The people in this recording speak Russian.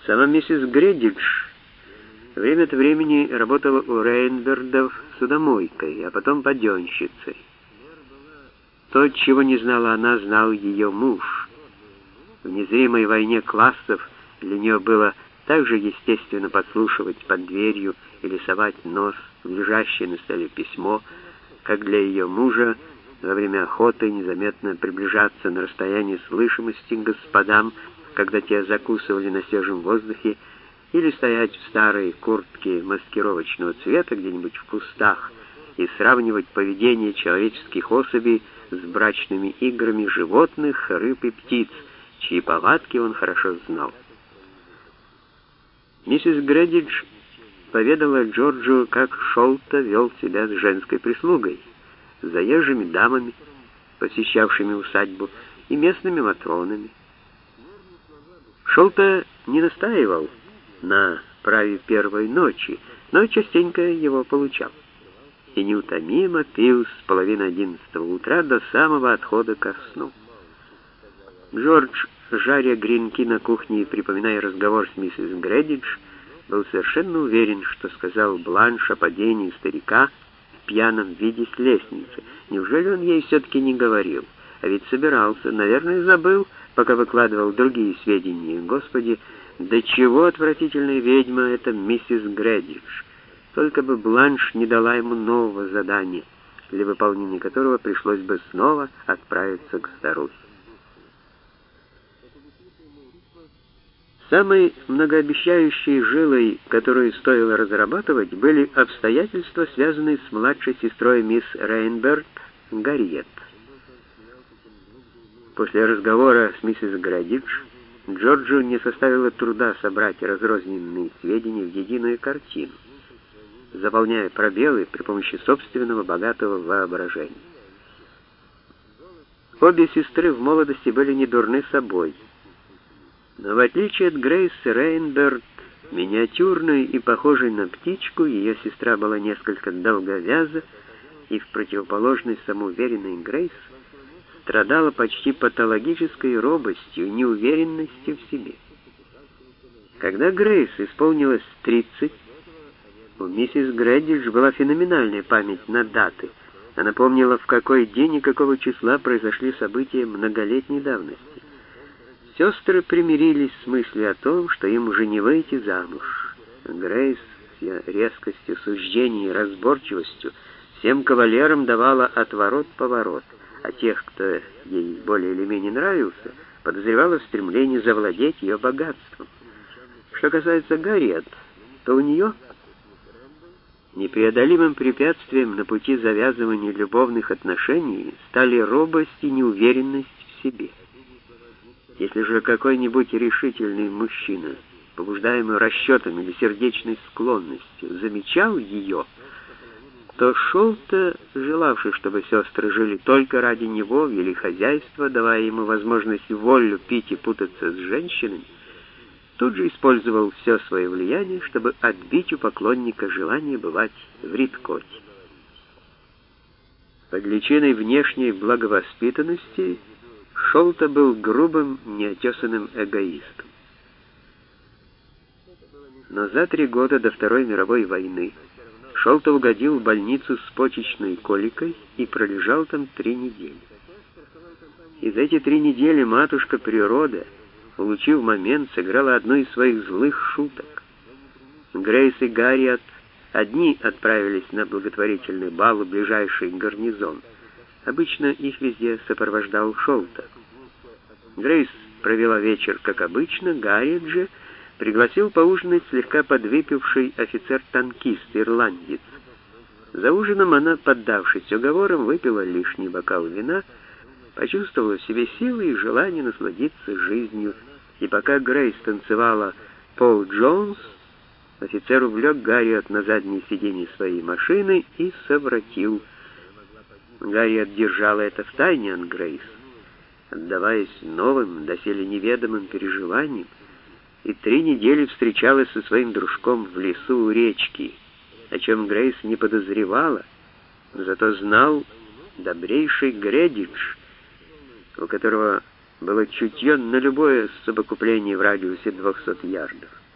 Сама миссис Гредидж время от времени работала у Рейнбердов судомойкой, а потом паденщицей. То, чего не знала она, знал ее муж. В незримой войне классов для нее было так же естественно подслушивать под дверью или совать нос в лежащее на столе письмо, как для ее мужа во время охоты незаметно приближаться на расстояние слышимости к господам, когда те закусывали на свежем воздухе, или стоять в старой куртке маскировочного цвета где-нибудь в кустах и сравнивать поведение человеческих особей с брачными играми животных, рыб и птиц, чьи повадки он хорошо знал. Миссис Гредидж поведала Джорджу, как Шолта вел себя с женской прислугой, с заезжими дамами, посещавшими усадьбу, и местными матронами. Шолта не настаивал на праве первой ночи, но частенько его получал. И неутомимо пил с половины 11 утра до самого отхода ко сну. Джордж, жаря гренки на кухне и припоминая разговор с миссис Гредидж, был совершенно уверен, что сказал Бланш о падении старика в пьяном виде с лестницы. Неужели он ей все-таки не говорил? А ведь собирался, наверное, забыл, пока выкладывал другие сведения. Господи, до чего отвратительная ведьма эта миссис Гредидж! Только бы Бланш не дала ему нового задания, для выполнения которого пришлось бы снова отправиться к старухе. Самой многообещающей жилой, которую стоило разрабатывать, были обстоятельства, связанные с младшей сестрой мисс Рейнберд, Гарриет. После разговора с миссис Гредидж Джорджу не составило труда собрать разрозненные сведения в единую картину, заполняя пробелы при помощи собственного богатого воображения. Обе сестры в молодости были не дурны собой, но в отличие от Грейс Рейнберд, миниатюрной и похожей на птичку, ее сестра была несколько долговяза и в противоположность самоуверенной Грейс страдала почти патологической робостью, неуверенностью в себе. Когда Грейс исполнилось 30, у миссис Гредидж была феноменальная память на даты. Она помнила, в какой день и какого числа произошли события многолетней давности. Сестры примирились с мыслью о том, что им уже не выйти замуж. Грейс с ее резкостью суждений и разборчивостью всем кавалерам давала отворот-поворот, а тех, кто ей более или менее нравился, подозревала в стремлении завладеть ее богатством. Что касается Гарриет, то у нее непреодолимым препятствием на пути завязывания любовных отношений стали робость и неуверенность в себе. Если же какой-нибудь решительный мужчина, побуждаемый расчетом или сердечной склонностью, замечал ее, то Шолта, желавший, чтобы сестры жили только ради него, вели хозяйство, давая ему возможность волю пить и путаться с женщинами, тут же использовал все свое влияние, чтобы отбить у поклонника желание бывать в Ридкоте. Под личиной внешней благовоспитанности Шолта был грубым, неотесанным эгоистом. Но за 3 года до Второй мировой войны Шолта угодил в больницу с почечной коликой и пролежал там 3 недели. И за эти 3 недели матушка природа, улучив момент, сыграла одну из своих злых шуток. Грейс и Гарриет одни отправились на благотворительный бал в ближайший гарнизон. Обычно их везде сопровождал Шолта. Грейс провела вечер, как обычно, Гарриет же пригласил поужинать слегка подвыпивший офицер-танкист, ирландец. За ужином она, поддавшись уговорам, выпила лишний бокал вина, почувствовала в себе силы и желание насладиться жизнью, и пока Грейс танцевала Пол Джонс, офицер увлек Гарриет на заднее сиденье своей машины и совратил. Гарриет держала это в тайне от Грейс, отдаваясь новым, доселе неведомым переживаниям, и 3 недели встречалась со своим дружком в лесу у речки, о чем Грейс не подозревала, но зато знал добрейший Гредидж, у которого было чутье на любое совокупление в радиусе 200 ярдов.